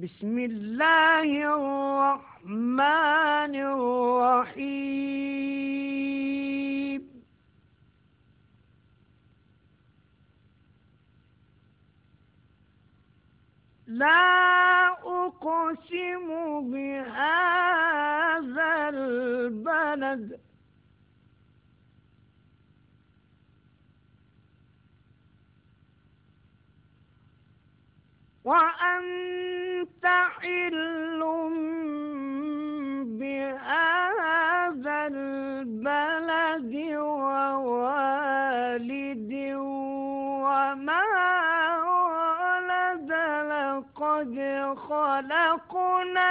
بسم الله الرحمن الرحيم. لا أقسم بهذا البلد وأنت حل بهذا البلد ووالد وما ولد. لقد خلقنا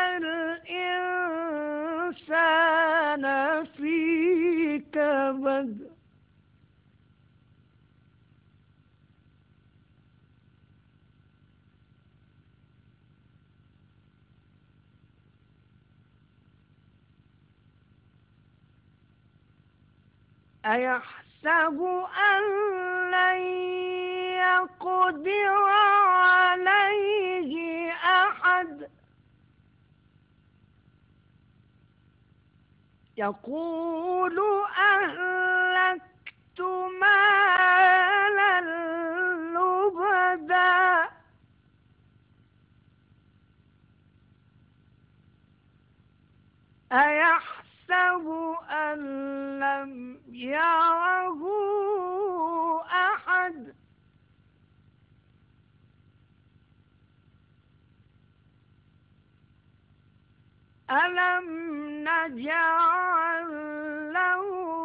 الإنسان في كبد. أيحسب أن لن يقدر عليه أحد. يقول أهلكت مالا لبدا. أيحسب أن لم يره أحد. ألم نجعل له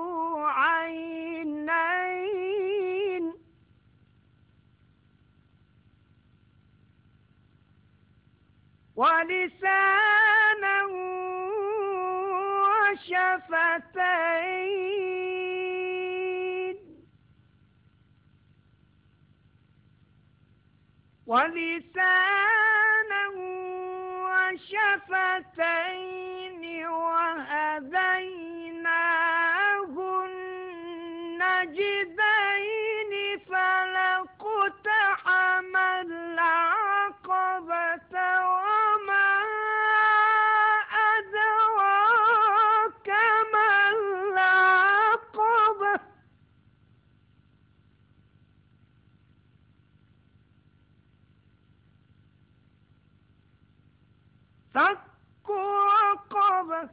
عينين ولسانا وشفتين وهديناه النجدين. فلاقتحم العقبة وما أدراك ما العقبة. فك رقبة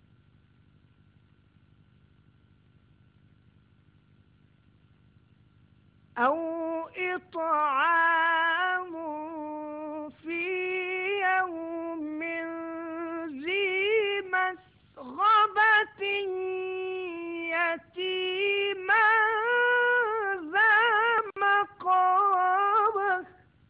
أو إطعام في يوم ذي مسغبة يتيما ذا مقربة.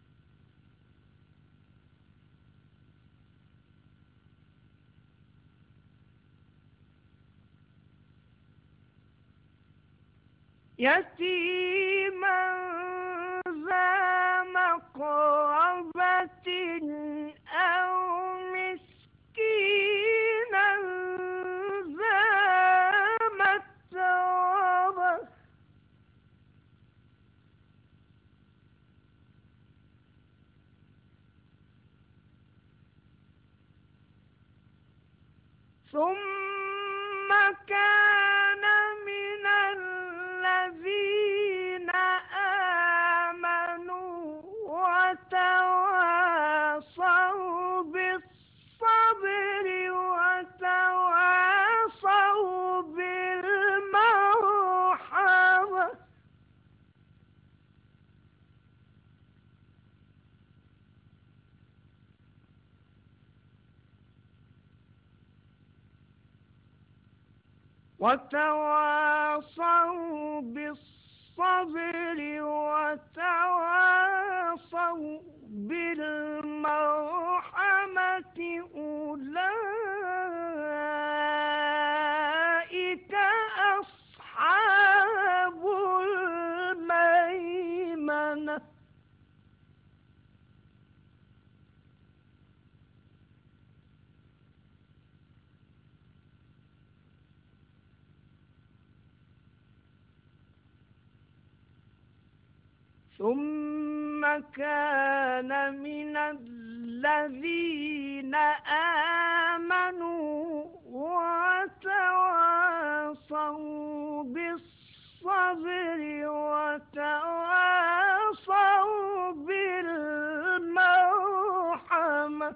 يتيما ذا مقربة أو مسكينا ذا متربة. ثم كان من الذين آمنوا وتواصوا بالصبر وتواصوا بالمرحمة. وتواصوا بالصبر وتواصوا بالمرحمة. أولئك أصحاب الميمنة. ثم كان من الذين آمنوا وتواصوا بالصبر وتواصوا بالمرحمة.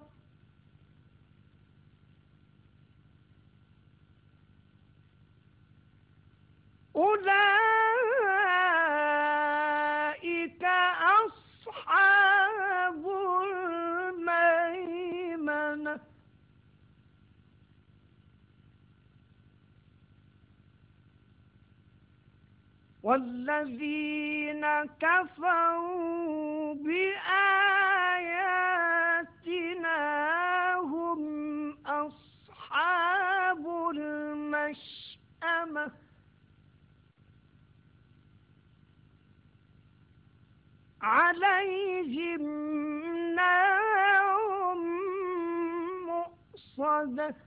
أولئك أصحاب الميمنة. والذين كفروا بآياتنا هم أصحاب المشأمة. عليهم نار مؤصدة.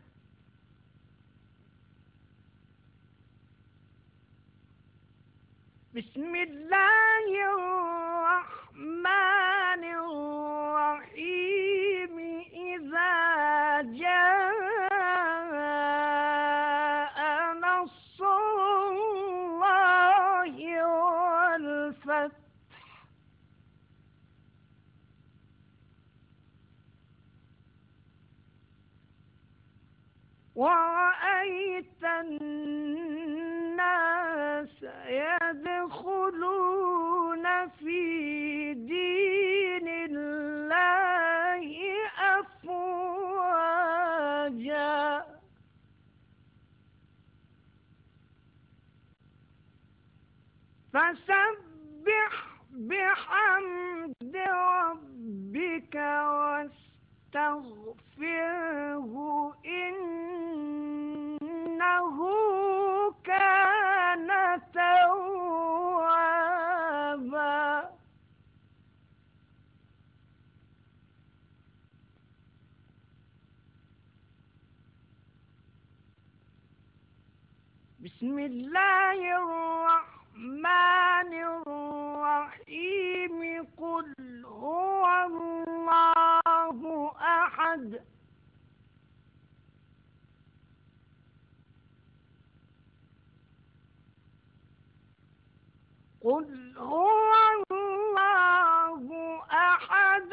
بسم الله الرحمن الرحيم. إذا جاء نصر الله والفتح ورأيت الناس يدخلون في دين الله أفواجا. فسبح بحمد ربك واستغفره إنه كان توابا. بسم الله الرحمن الرحيم. قل هو الله أحد قل هو الله أحد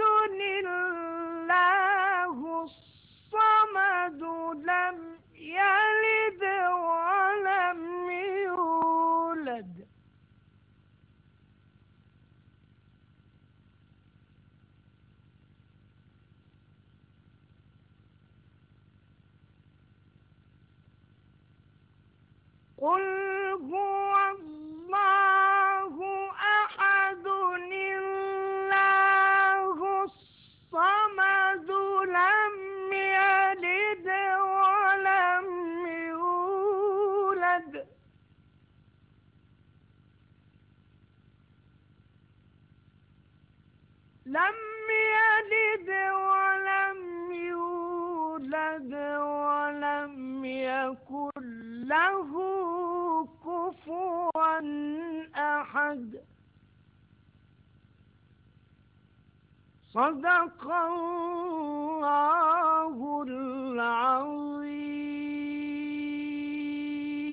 الله الصمد لم يلد ولم يولد قل هو الله أحد الله الصمد لم يلد ولم يولد لم يلد ولم يولد ولم يكن له كفوا أحد. صدق الله العظيم.